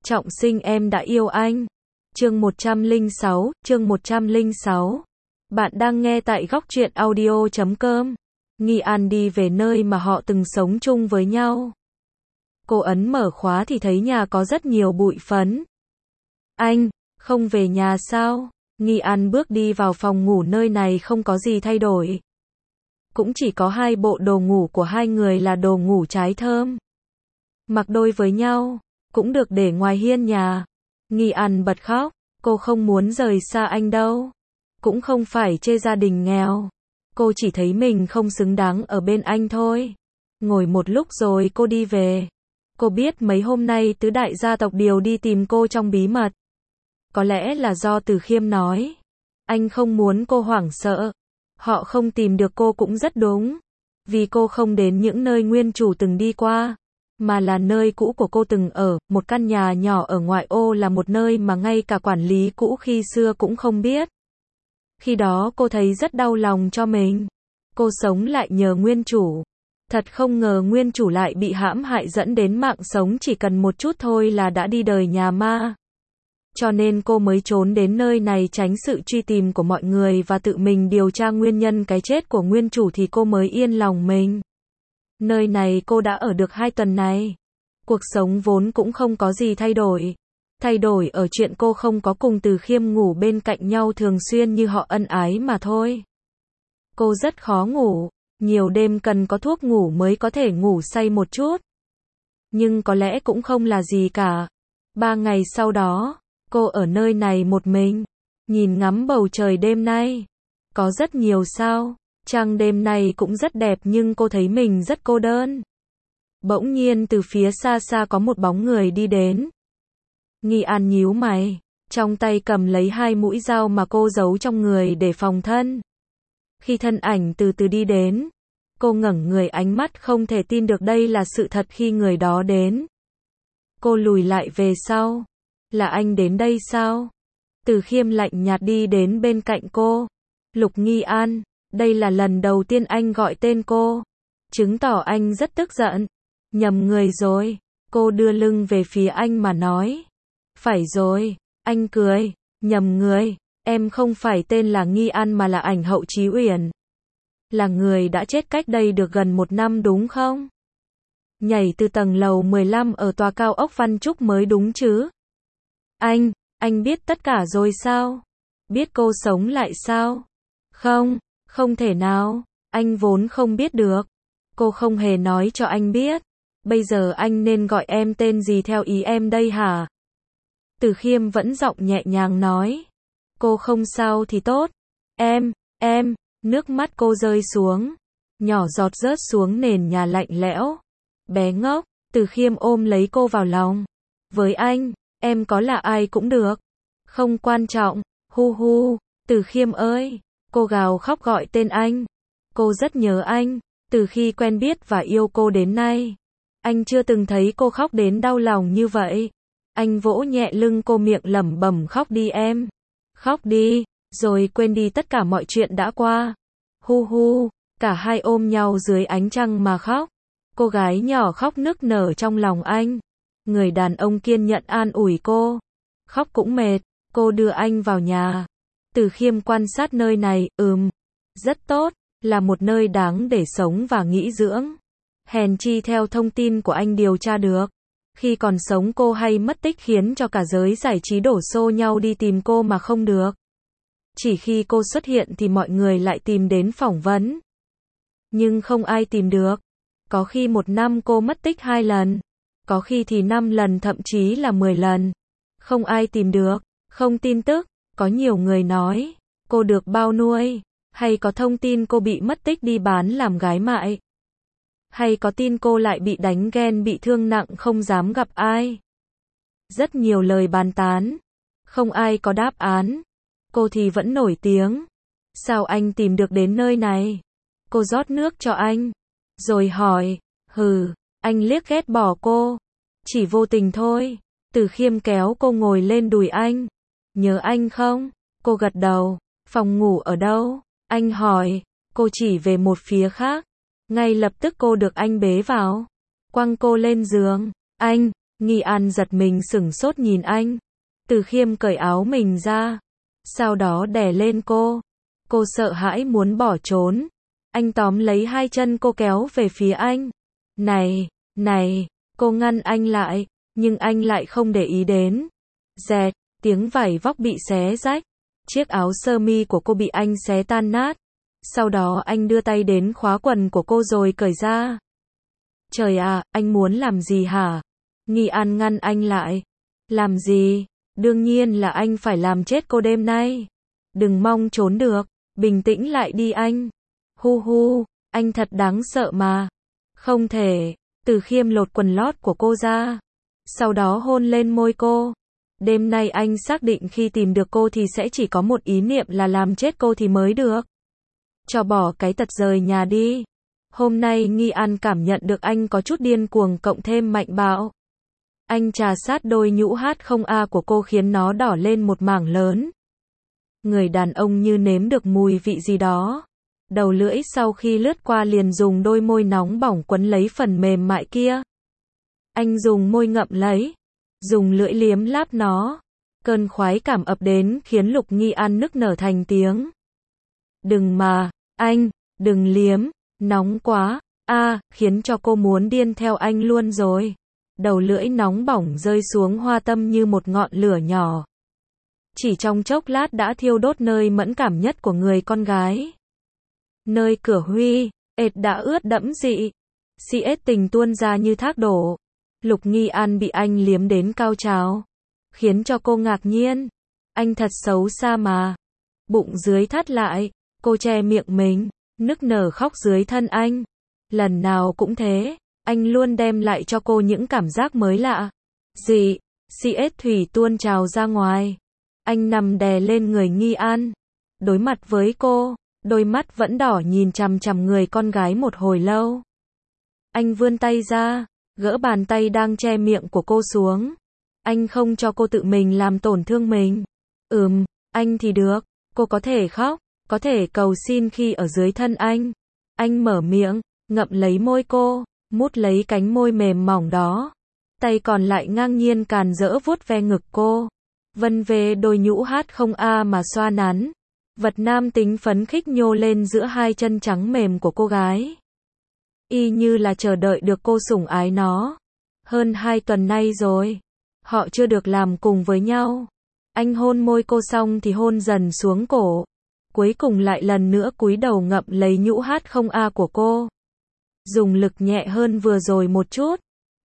Trọng sinh em đã yêu anh. Chương 106. Bạn đang nghe tại góc truyện audio.com. Nghi An đi về nơi mà họ từng sống chung với nhau. Cô ấn mở khóa thì thấy nhà có rất nhiều bụi phấn. Anh, không về nhà sao? Nghi An bước đi vào phòng ngủ, nơi này không có gì thay đổi. Cũng chỉ có hai bộ đồ ngủ của hai người là đồ ngủ trái thơm. Mặc đôi với nhau, cũng được để ngoài hiên nhà. Nghi An bật khóc, cô không muốn rời xa anh đâu. Cũng không phải chê gia đình nghèo. Cô chỉ thấy mình không xứng đáng ở bên anh thôi. Ngồi một lúc rồi cô đi về. Cô biết mấy hôm nay tứ đại gia tộc đều đi tìm cô trong bí mật. Có lẽ là do Từ Khiêm nói. Anh không muốn cô hoảng sợ. Họ không tìm được cô cũng rất đúng. Vì cô không đến những nơi nguyên chủ từng đi qua, mà là nơi cũ của cô từng ở. Một căn nhà nhỏ ở ngoại ô là một nơi mà ngay cả quản lý cũ khi xưa cũng không biết. Khi đó cô thấy rất đau lòng cho mình. Cô sống lại nhờ nguyên chủ. Thật không ngờ nguyên chủ lại bị hãm hại dẫn đến mạng sống chỉ cần một chút thôi là đã đi đời nhà ma. Cho nên cô mới trốn đến nơi này tránh sự truy tìm của mọi người và tự mình điều tra nguyên nhân cái chết của nguyên chủ thì cô mới yên lòng mình. Nơi này cô đã ở được 2 tuần này. Cuộc sống vốn cũng không có gì thay đổi. Thay đổi ở chuyện cô không có cùng Từ Khiêm ngủ bên cạnh nhau thường xuyên như họ ân ái mà thôi. Cô rất khó ngủ. Nhiều đêm cần có thuốc ngủ mới có thể ngủ say một chút. Nhưng có lẽ cũng không là gì cả. 3 ngày sau đó, cô ở nơi này một mình, nhìn ngắm bầu trời đêm nay. Có rất nhiều sao, trăng đêm nay cũng rất đẹp nhưng cô thấy mình rất cô đơn. Bỗng nhiên từ phía xa xa có một bóng người đi đến. Nghi An nhíu mày, trong tay cầm lấy 2 mũi dao mà cô giấu trong người để phòng thân. Khi thân ảnh từ từ đi đến, cô ngẩng người, ánh mắt không thể tin được đây là sự thật khi người đó đến. Cô lùi lại về sau. Là anh đến đây sao? Từ Khiêm lạnh nhạt đi đến bên cạnh cô. Lục Nghi An, đây là lần đầu tiên anh gọi tên cô. Chứng tỏ anh rất tức giận. Nhầm người rồi. Cô đưa lưng về phía anh mà nói. Phải rồi. Anh cười. Nhầm người. Em không phải tên là Nghi An mà là Ảnh Hậu Chí Uyển. Là người đã chết cách đây được gần 1 năm đúng không? Nhảy từ tầng lầu 15 ở tòa cao ốc Văn Trúc mới đúng chứ? Anh biết tất cả rồi sao? Biết cô sống lại sao? Không, không thể nào, anh vốn không biết được. Cô không hề nói cho anh biết. Bây giờ anh nên gọi em tên gì theo ý em đây hả? Từ Khiêm vẫn giọng nhẹ nhàng nói. Cô không sao thì tốt. Em, nước mắt cô rơi xuống. Nhỏ giọt rớt xuống nền nhà lạnh lẽo. Bé ngốc, Từ Khiêm ôm lấy cô vào lòng. Với anh, em có là ai cũng được. Không quan trọng, hu hu, Từ Khiêm ơi. Cô gào khóc gọi tên anh. Cô rất nhớ anh, từ khi quen biết và yêu cô đến nay. Anh chưa từng thấy cô khóc đến đau lòng như vậy. Anh vỗ nhẹ lưng cô, miệng lẩm bẩm khóc đi em. Khóc đi, rồi quên đi tất cả mọi chuyện đã qua. Hu hu, cả hai ôm nhau dưới ánh trăng mà khóc. Cô gái nhỏ khóc nức nở trong lòng anh. Người đàn ông kiên nhẫn an ủi cô. Khóc cũng mệt, cô đưa anh vào nhà. Từ Khiêm quan sát nơi này, rất tốt, là một nơi đáng để sống và nghỉ dưỡng. Hèn chi theo thông tin của anh điều tra được, khi còn sống cô hay mất tích khiến cho cả giới giải trí đổ xô nhau đi tìm cô mà không được. Chỉ khi cô xuất hiện thì mọi người lại tìm đến phỏng vấn. Nhưng không ai tìm được. Có khi 1 năm cô mất tích 2 lần. Có khi thì 5 lần, thậm chí là 10 lần. Không ai tìm được, không tin tức. Có nhiều người nói, cô được bao nuôi. Hay có thông tin cô bị mất tích đi bán làm gái mại. Hay có tin cô lại bị đánh ghen, bị thương nặng không dám gặp ai. Rất nhiều lời bàn tán. Không ai có đáp án. Cô thì vẫn nổi tiếng. Sao anh tìm được đến nơi này? Cô rót nước cho anh. Rồi hỏi, anh liếc ghét bỏ cô. Chỉ vô tình thôi. Từ Khiêm kéo cô ngồi lên đùi anh. Nhớ anh không? Cô gật đầu. Phòng ngủ ở đâu? Anh hỏi. Cô chỉ về một phía khác. Ngay lập tức cô được anh bế vào. Quăng cô lên giường. Nghi An giật mình sửng sốt nhìn anh. Từ Khiêm cởi áo mình ra, sau đó đè lên cô. Cô sợ hãi muốn bỏ trốn. Anh tóm lấy hai chân cô kéo về phía anh. Này, cô ngăn anh lại, nhưng anh lại không để ý đến. Dẹt, tiếng vải vóc bị xé rách. Chiếc áo sơ mi của cô bị anh xé tan nát. Sau đó anh đưa tay đến khóa quần của cô rồi cởi ra. Trời à, anh muốn làm gì hả? Nghi An ngăn anh lại. Làm gì? Đương nhiên là anh phải làm chết cô đêm nay. Đừng mong trốn được, bình tĩnh lại đi anh. Hu, anh thật đáng sợ mà. Không thể. Từ Khiêm lột quần lót của cô ra, sau đó hôn lên môi cô. Đêm nay anh xác định khi tìm được cô thì sẽ chỉ có một ý niệm là làm chết cô thì mới được. Cho bỏ cái tật rời nhà đi. Hôm nay Nghi An cảm nhận được anh có chút điên cuồng cộng thêm mạnh bạo. Anh trà sát đôi nhũ H0A của cô khiến nó đỏ lên một mảng lớn. Người đàn ông như nếm được mùi vị gì đó. Đầu lưỡi sau khi lướt qua liền dùng đôi môi nóng bỏng quấn lấy phần mềm mại kia. Anh dùng môi ngậm lấy, dùng lưỡi liếm láp nó. Cơn khoái cảm ập đến khiến Lục Nghi An nức nở thành tiếng. Đừng mà, anh, đừng liếm, nóng quá, khiến cho cô muốn điên theo anh luôn rồi. Đầu lưỡi nóng bỏng rơi xuống hoa tâm như một ngọn lửa nhỏ. Chỉ trong chốc lát đã thiêu đốt nơi mẫn cảm nhất của người con gái. Nơi cửa huy, ệt đã ướt đẫm dị. CS tình tuôn ra như thác đổ. Lục Nghi An bị anh liếm đến cao trào, khiến cho cô ngạc nhiên. Anh thật xấu xa mà. Bụng dưới thắt lại, cô che miệng mình, nức nở khóc dưới thân anh. Lần nào cũng thế, anh luôn đem lại cho cô những cảm giác mới lạ. Dị, CS thủy tuôn trào ra ngoài. Anh nằm đè lên người Nghi An, đối mặt với cô. Đôi mắt vẫn đỏ nhìn chằm chằm người con gái một hồi lâu. Anh vươn tay ra, gỡ bàn tay đang che miệng của cô xuống. Anh không cho cô tự mình làm tổn thương mình. Anh thì được, cô có thể khóc, có thể cầu xin khi ở dưới thân anh. Anh mở miệng, ngậm lấy môi cô, mút lấy cánh môi mềm mỏng đó. Tay còn lại ngang nhiên càn rỡ vuốt ve ngực cô. Vân về đôi nhũ H0A mà xoa nắn. Vật nam tính phấn khích nhô lên giữa hai chân trắng mềm của cô gái. Y như là chờ đợi được cô sủng ái nó. Hơn 2 tuần nay rồi, họ chưa được làm cùng với nhau. Anh hôn môi cô xong thì hôn dần xuống cổ. Cuối cùng lại lần nữa cúi đầu ngậm lấy nhũ H0A của cô. Dùng lực nhẹ hơn vừa rồi một chút.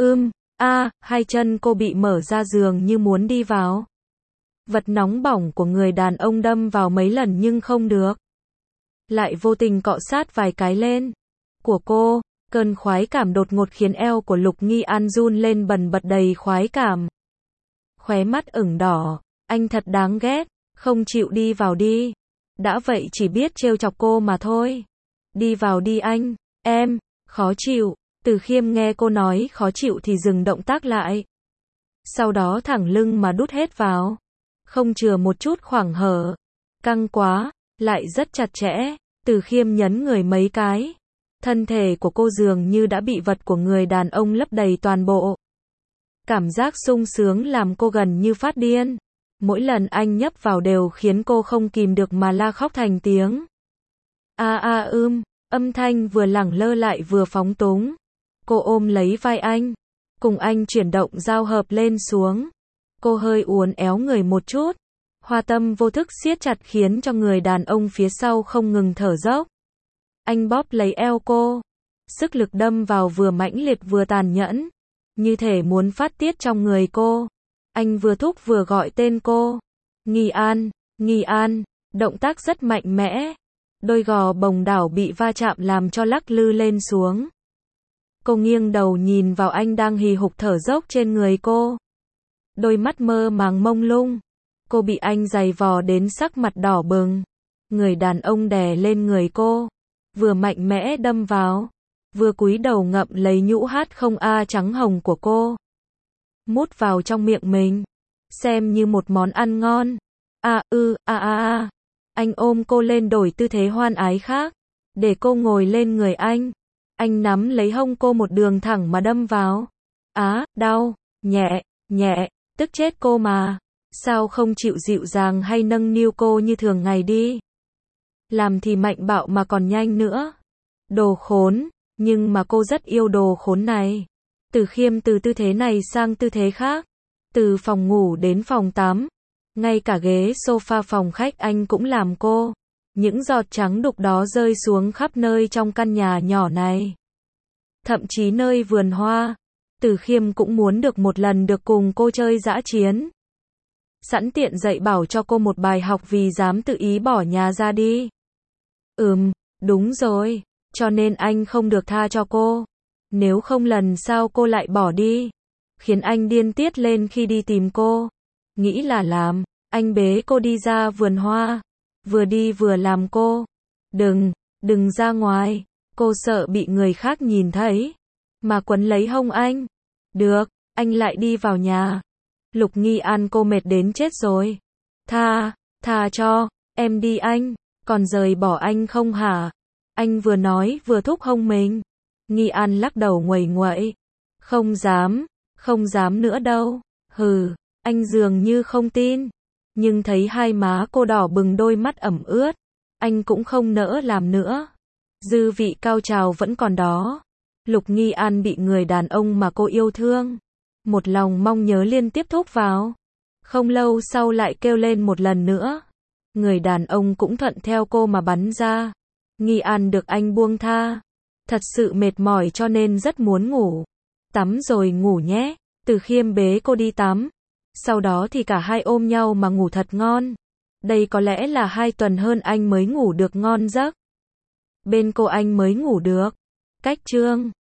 Hai chân cô bị mở ra giường như muốn đi vào. Vật nóng bỏng của người đàn ông đâm vào mấy lần nhưng không được. Lại vô tình cọ sát vài cái lên của cô. Cơn khoái cảm đột ngột khiến eo của Lục Nghi An run lên bần bật đầy khoái cảm. Khóe mắt ửng đỏ. Anh thật đáng ghét. Không chịu đi vào đi. Đã vậy chỉ biết trêu chọc cô mà thôi. Đi vào đi anh. Em, khó chịu. Từ Khiêm nghe cô nói khó chịu thì dừng động tác lại. Sau đó thẳng lưng mà đút hết vào. Không chừa một chút khoảng hở. Căng quá, lại rất chặt chẽ. Từ Khiêm nhấn người mấy cái. Thân thể của cô dường như đã bị vật của người đàn ông lấp đầy toàn bộ. Cảm giác sung sướng làm cô gần như phát điên. Mỗi lần anh nhấp vào đều khiến cô không kìm được mà la khóc thành tiếng. Âm thanh vừa lẳng lơ lại vừa phóng túng. Cô ôm lấy vai anh. Cùng anh chuyển động giao hợp lên xuống. Cô hơi uốn éo người một chút. Hoa tâm vô thức siết chặt khiến cho người đàn ông phía sau không ngừng thở dốc. Anh bóp lấy eo cô. Sức lực đâm vào vừa mãnh liệt vừa tàn nhẫn. Như thể muốn phát tiết trong người cô. Anh vừa thúc vừa gọi tên cô. Nghi An, động tác rất mạnh mẽ. Đôi gò bồng đảo bị va chạm làm cho lắc lư lên xuống. Cô nghiêng đầu nhìn vào anh đang hì hục thở dốc trên người cô. Đôi mắt mơ màng mông lung. Cô bị anh giày vò đến sắc mặt đỏ bừng. Người đàn ông đè lên người cô. Vừa mạnh mẽ đâm vào. Vừa cúi đầu ngậm lấy nhũ H0A trắng hồng của cô. Mút vào trong miệng mình. Xem như một món ăn ngon. Anh ôm cô lên đổi tư thế hoan ái khác. Để cô ngồi lên người anh. Anh nắm lấy hông cô một đường thẳng mà đâm vào. Đau. Nhẹ, nhẹ, tức chết cô mà. Sao không chịu dịu dàng hay nâng niu cô như thường ngày đi? Làm thì mạnh bạo mà còn nhanh nữa. Đồ khốn, nhưng mà cô rất yêu đồ khốn này. Từ Khiêm từ tư thế này sang tư thế khác. Từ phòng ngủ đến phòng tắm. Ngay cả ghế sofa phòng khách anh cũng làm cô. Những giọt trắng đục đó rơi xuống khắp nơi trong căn nhà nhỏ này. Thậm chí nơi vườn hoa. Từ Khiêm cũng muốn được một lần được cùng cô chơi dã chiến. Sẵn tiện dạy bảo cho cô một bài học vì dám tự ý bỏ nhà ra đi. Đúng rồi. Cho nên anh không được tha cho cô. Nếu không lần sau cô lại bỏ đi. Khiến anh điên tiết lên khi đi tìm cô. Nghĩ là làm. Anh bế cô đi ra vườn hoa. Vừa đi vừa làm cô. Đừng ra ngoài. Cô sợ bị người khác nhìn thấy. Mà quấn lấy hông anh. Được, anh lại đi vào nhà. Lục Nghi An, cô mệt đến chết rồi. Tha cho, em đi anh. Còn rời bỏ anh không hả? Anh vừa nói vừa thúc hông mình. Nghi An lắc đầu nguậy nguậy. Không dám nữa đâu. Hừ, anh dường như không tin. Nhưng thấy hai má cô đỏ bừng, đôi mắt ẩm ướt. Anh cũng không nỡ làm nữa. Dư vị cao trào vẫn còn đó. Lục Nghi An bị người đàn ông mà cô yêu thương. Một lòng mong nhớ liên tiếp thúc vào. Không lâu sau lại kêu lên một lần nữa. Người đàn ông cũng thuận theo cô mà bắn ra. Nghi An được anh buông tha. Thật sự mệt mỏi cho nên rất muốn ngủ. Tắm rồi ngủ nhé. Từ Khiêm bế cô đi tắm. Sau đó thì cả hai ôm nhau mà ngủ thật ngon. Đây có lẽ là 2 tuần hơn anh mới ngủ được ngon giấc. Bên cô anh mới ngủ được. Cách chương